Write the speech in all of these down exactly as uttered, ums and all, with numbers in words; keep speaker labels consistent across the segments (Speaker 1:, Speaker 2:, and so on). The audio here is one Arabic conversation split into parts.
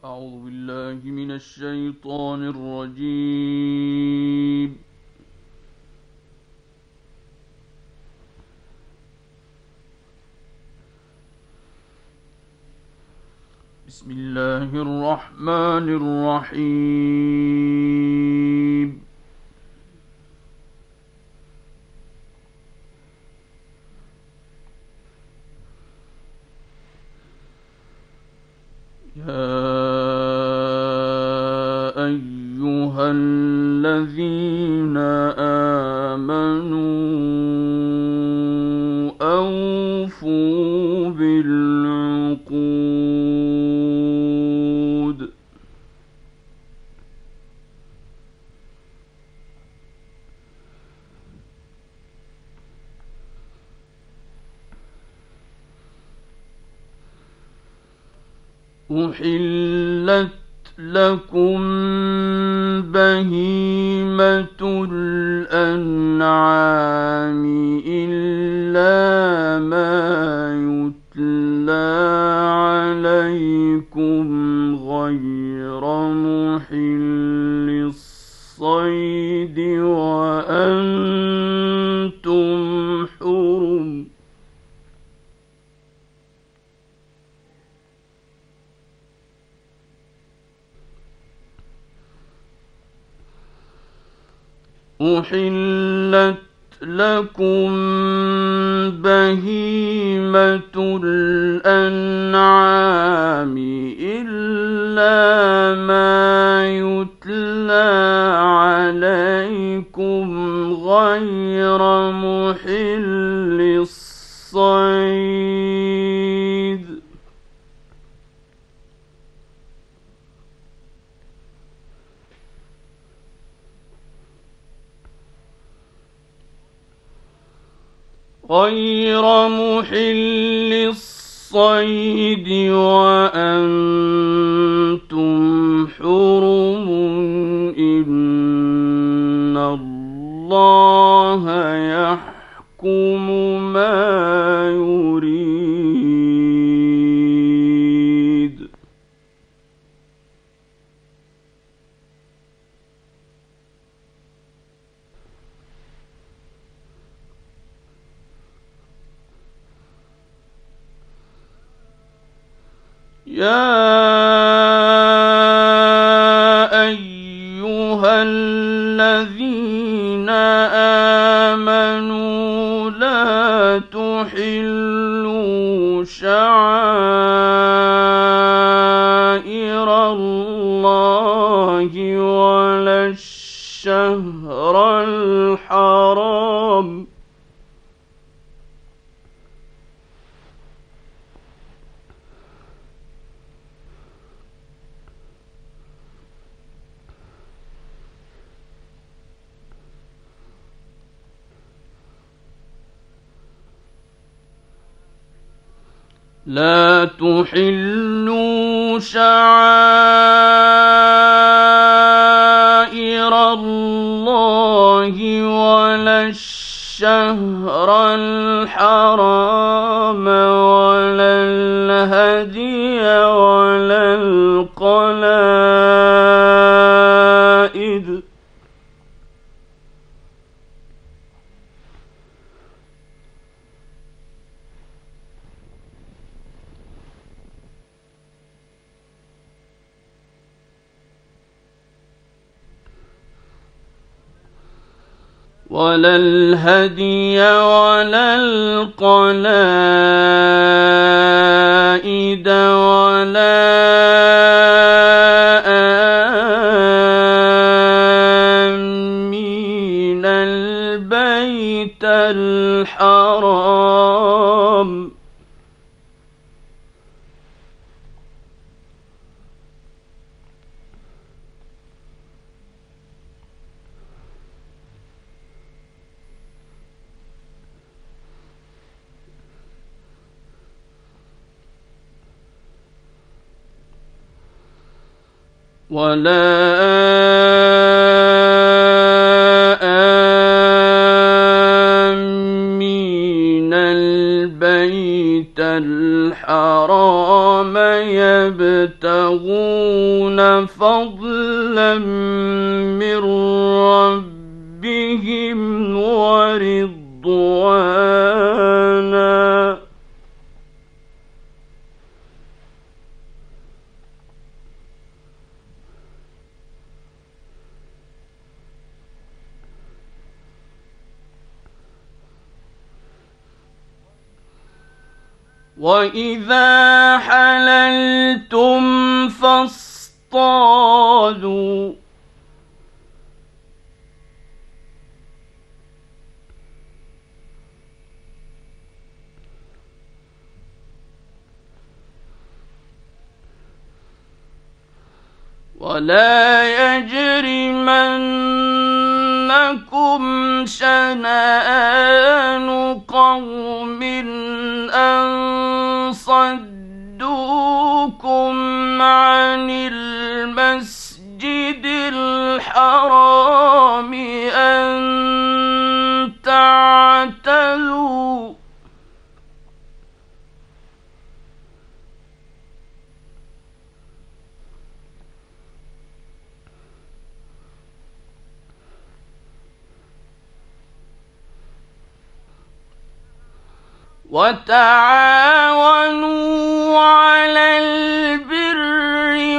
Speaker 1: أعوذ بالله من الشيطان الرجيم. بسم الله الرحمن الرحيم. يا أيها الذين آمنوا أوفوا بالعقود أحلت لكم بهيمة الأنعام إلا ما يتلى عليكم غير محل الصيد وأنتم حرم. أحلت لكم بهيمة الأنعام إلا ما يتلى عليكم غير محل الصيد غير محل الصيد وأنتم حرم. إن الله يحكم ما يريد. يا أيها الذين آمنوا لا تحلوا شعائر الله ولا الشهر الحرام لا تحلوا شعائر الله ولا الشهر الحرام ولا الهدي ولا القلائد ولا الهدي ولا القلائد ولا آمين البيت الحرام ولا آمين البيت الحرام يبتغون يبتغون فضلا من ربهم ورضوانا وَإِذَا حَلَلْتُمْ فَاصْطَادُوا وَلَا يَجْرِمَنَّكُمْ شَنَآنُ قَوْمٍ أَن صَدُّوكُمْ عَنِ الْمَسْجِدِ الْحَرَامِ أَن تَعْتَدُوا وَتَعَاوَنُوا عَلَى الْبِرِّ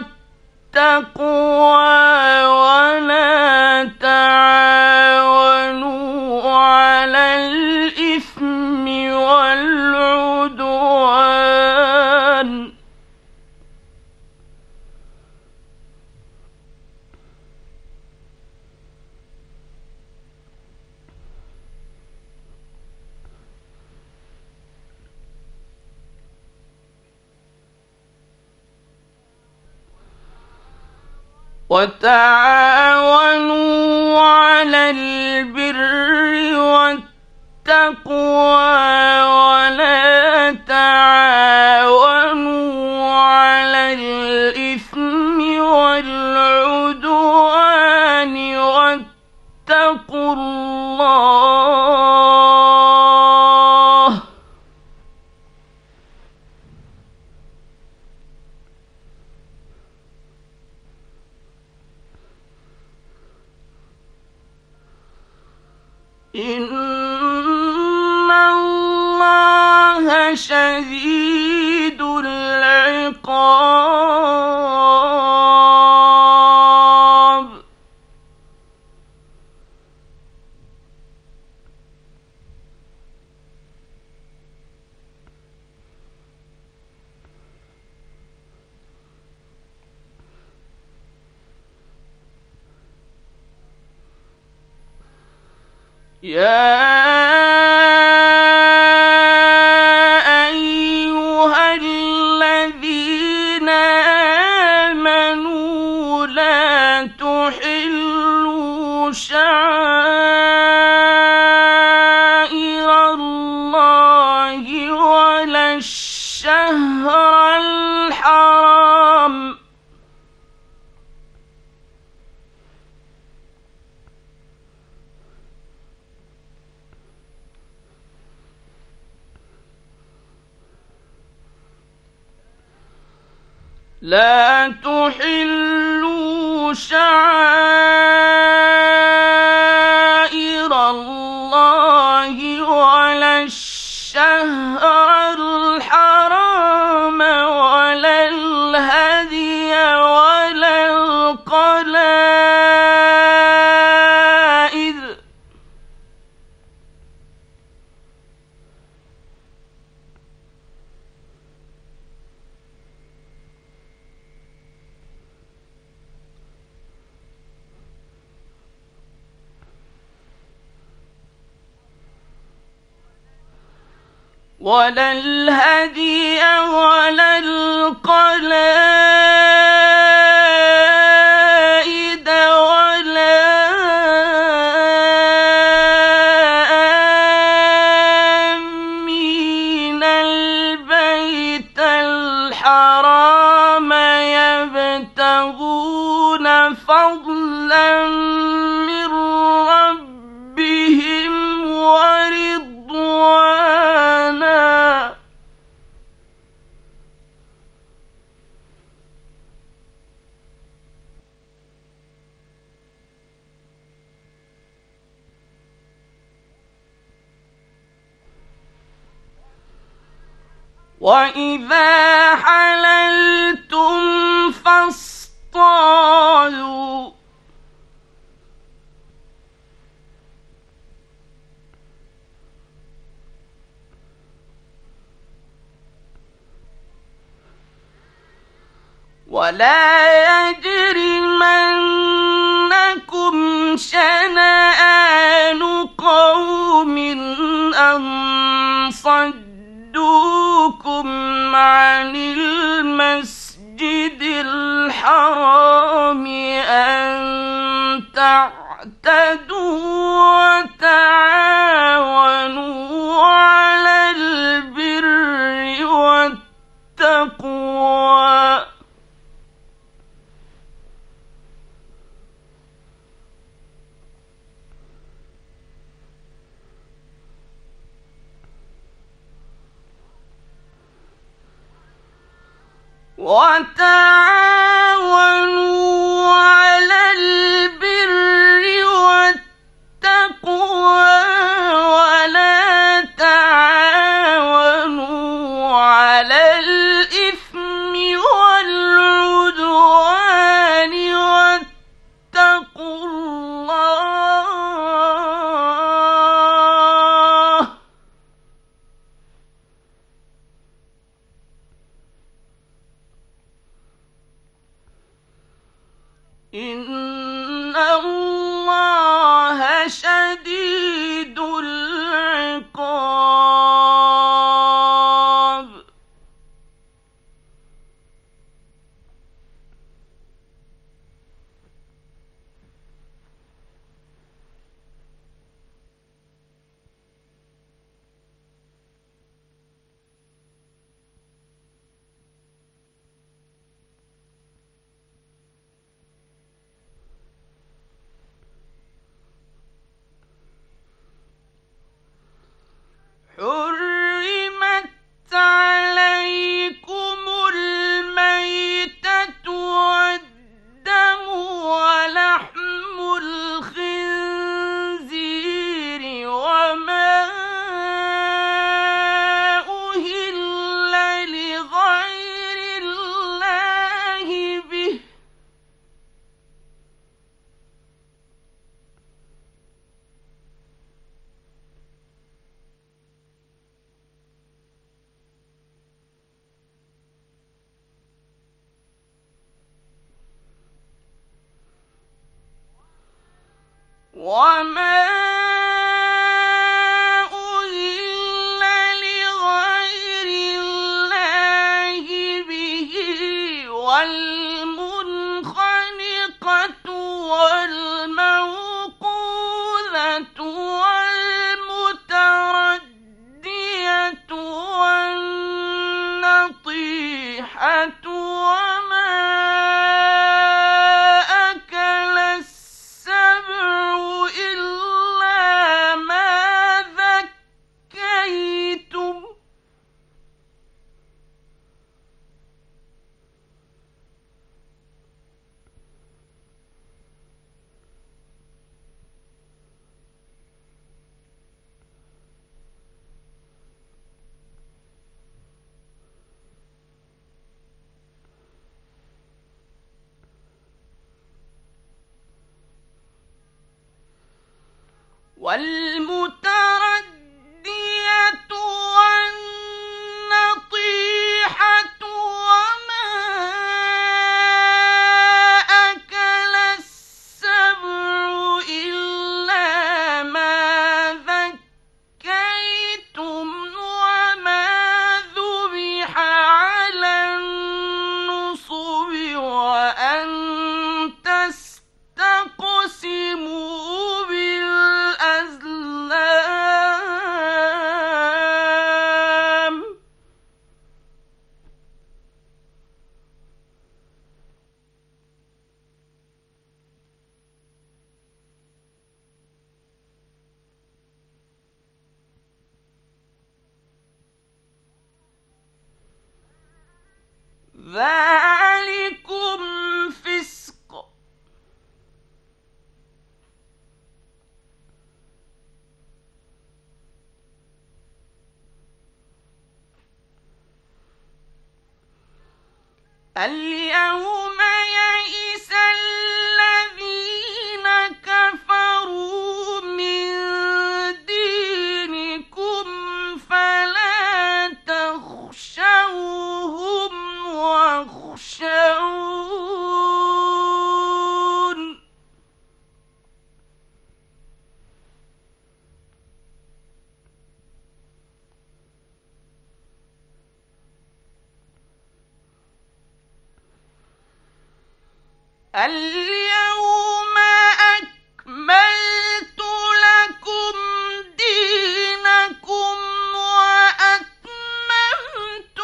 Speaker 1: وَالتَّقْوَىٰ وَلَا تَعَاوَنُوا عَلَى الْإِثْمِ وَالْعُدْوَانِ وَتَعَاوَنُوا عَلَى الْبِرِّ وَالتَّقْوَىٰ وَلَا تَعَاوَنُوا عَلَى الْإِثْمِ وَالْعُدْوَانِ وَاتَّقُوا اللَّهَ إِنَّ اللَّهَ شَدِيدُ الْعِقَابِ يَا أَيُّهَا الَّذِينَ آمَنُوا لَا تُحِلُّوا شَعَائِرَ اللَّهِ وَلَا الشَّهْرَ الْحَرَامَ لا تحلوا شعائر الله ولا الشهر الحرام ولا الهدي ولا القلائد ولا الهدي ولا القلائد ولا آمين البيت الحرام يبتغون فضلا من ربهم ورضوانا. وإذا حللتم فاصطادوا ولا يجرمنكم شنآن قوم أن صدوكم عن المسجد الحرام أن تعتدوا وتعاونوا على البر والتقوى وتعاونوا على البر والتقوى ولا تعاونوا على الإثم والعدوان واتقوا الله إن الله شديد العقاب حرمت عليكم الميتة والدم ولحم الخنزير وما أهل لغير الله به وما أهل لغير الله به والمنخنقة والموقوذة والمتردية والنطيحة وما أكل السبع إلا ما ذكيتم والمتردية والنطيحة وما أكل السبع إلا ما ذكيتم وما ذبح على النصب وأن تستقسموا بالأزلام ذلكم فسق اليوم يئس الذين كفروا من دينكم فلا تخشوهم واخشون اليوم أكملت لكم دينكم وأتممت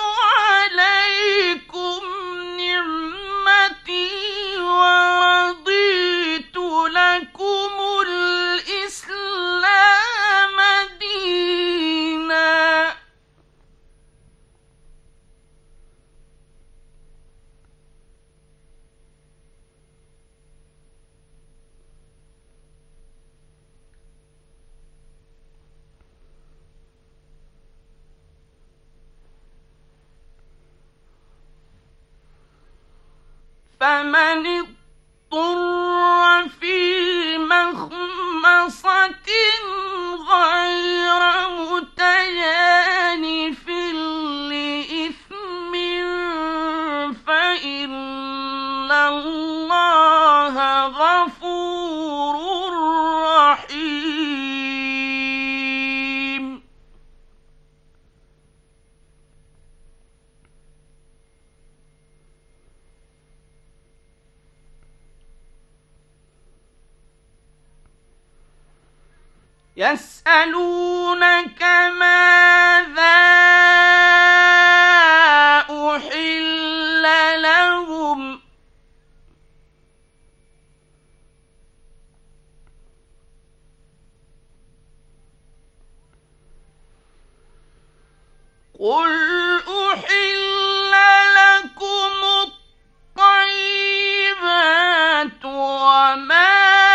Speaker 1: عليكم نعمتي ورضيت لكم الإسلام دينا. فمن اضطر في مخمصة غير متجانف لإثم فإن الله غفور رحيم. يسألونك ماذا أحل لهم قل أحل لكم الطيبات وما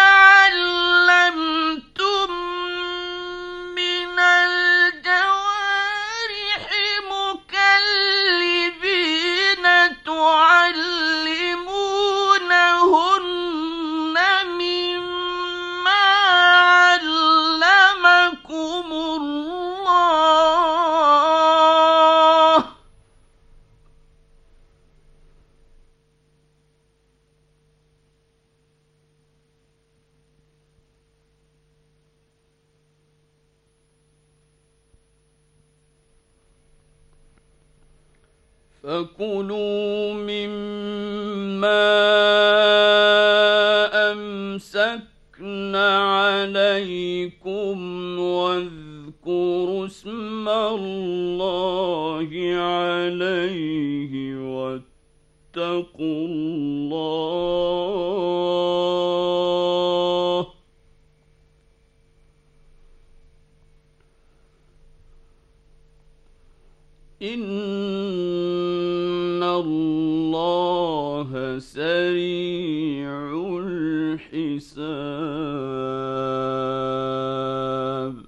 Speaker 1: علمتم من الجوارح مكلبين تعلمونهن مما علمكم الله فكلوا مما أمسكن عليكم واذكروا اسم الله عليه واتقوا الله إن الله سريع الحساب.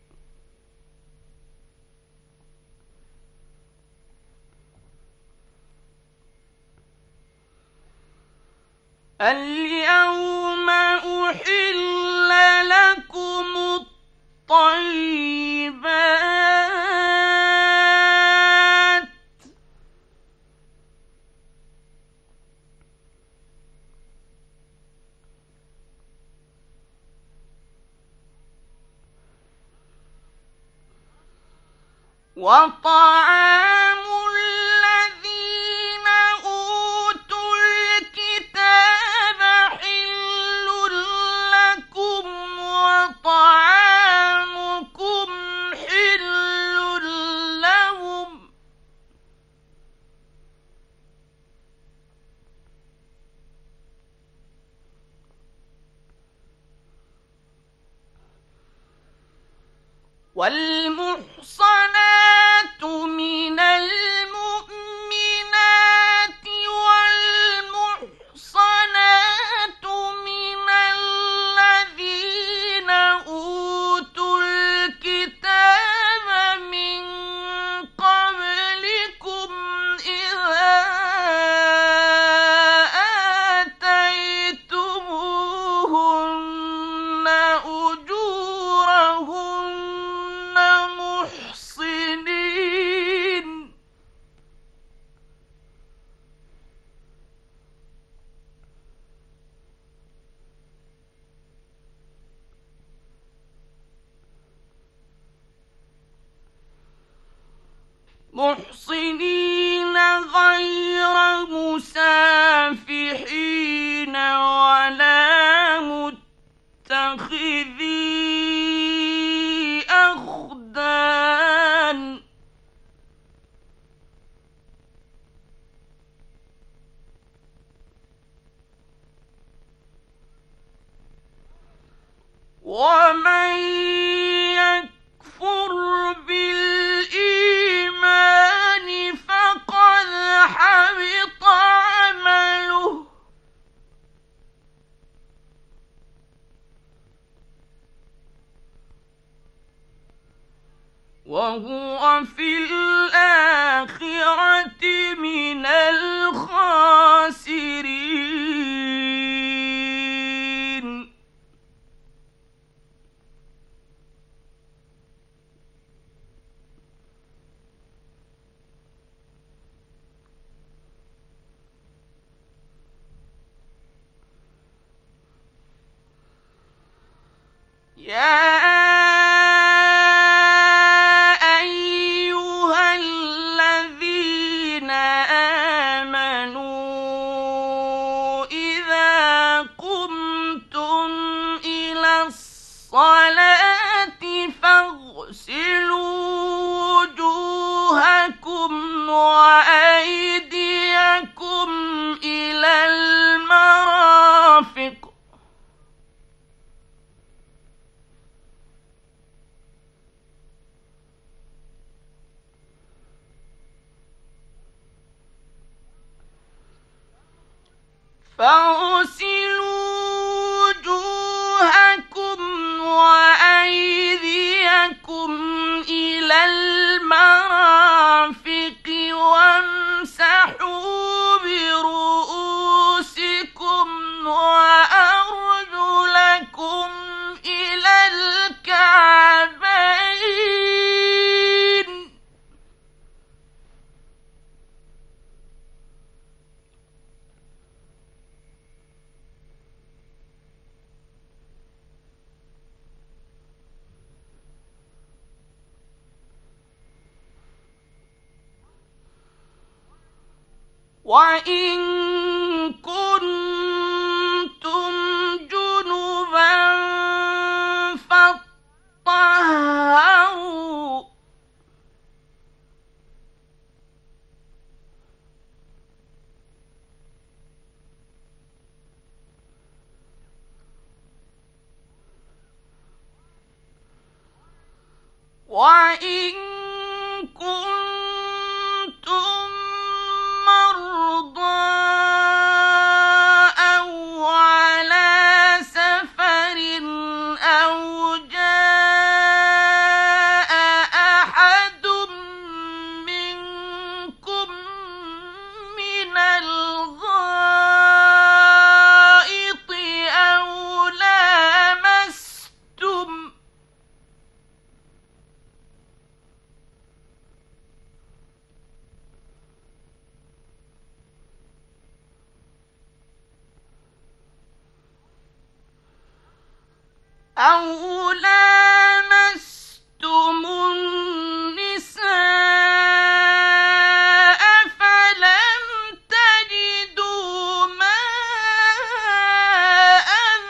Speaker 1: اليوم أحل لكم الطيبات وطعام الذين أوتوا الكتاب حل لكم وطعامكم حل لهم والمحصنات من المؤمنات والمحصنات من الذين أوتوا الكتاب من قبلكم إذا محصنين غير مسافحين ولا متخذي أخدان ومن يكفر بالإيمان فقد حبط عمله وهو في الآخرة من الخاسرين. يا الصلاة فاغسلوا وجوهكم وأيديكم إلى المرافق فاغسلوا وجوهكم وأيديكم إلى المرافق وامسحوا برؤوسكم وأرجلكم إلى الكعبين. وإن كنتم جنبا فاطهروا وإن كنتم مرضى أو على سفر أو جاء أحد منكم من الغائط أو لامستم أو لامستم النساء فلم تجدوا ماء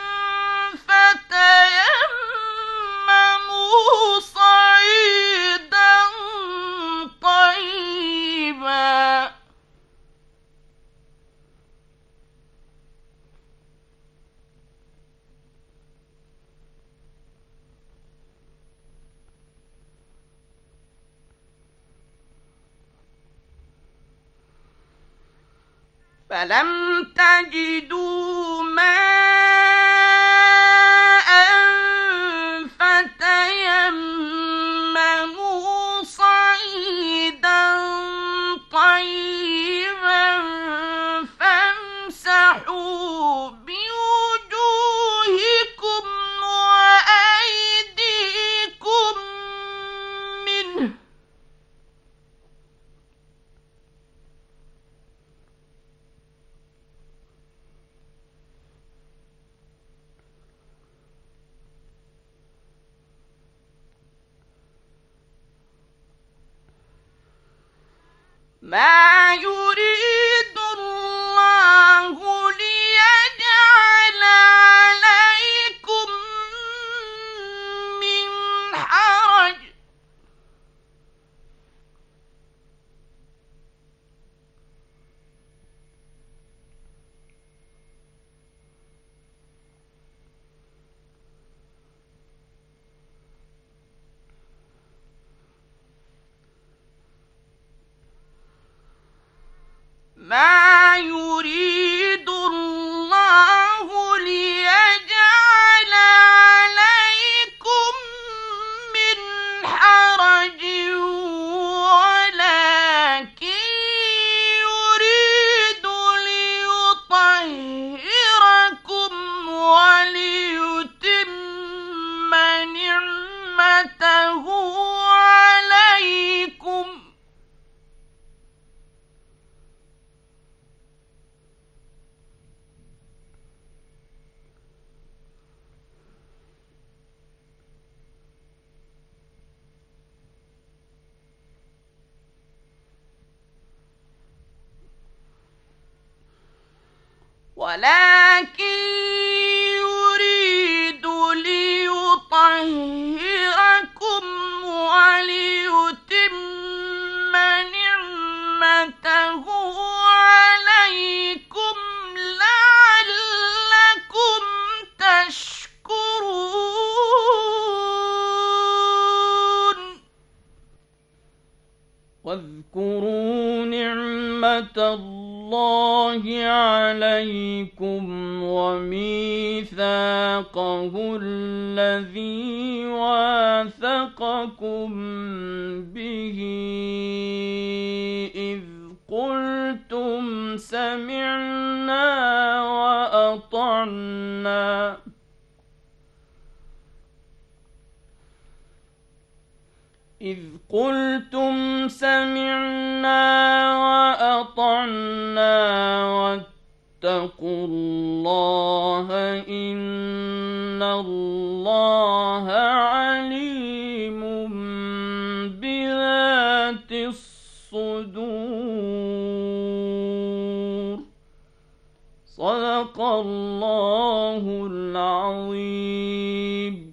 Speaker 1: فتيمموا صعيدا طيبا فلم تجدوا ماء فتيمموا صعيدا طيبا فامسحوا بوجوهكم وأيديكم منه ما يريد الله ليجعل عليكم من حرج ما يريد الله ليجعل عليكم من حرج ولكن يريد ليطهركم وليتم نعمته عليكم ولكن يريد ليطهركم وليتم نعمته عليكم لعلكم تشكرون. واذكروا نعمة الله عليكم وميثاقه الذي واثقكم به إذ قلتم سمعنا وأطعنا إذ قلتم سمعنا وأطعنا واتقوا الله إن الله عليم بذات الصدور. صدق الله العظيم.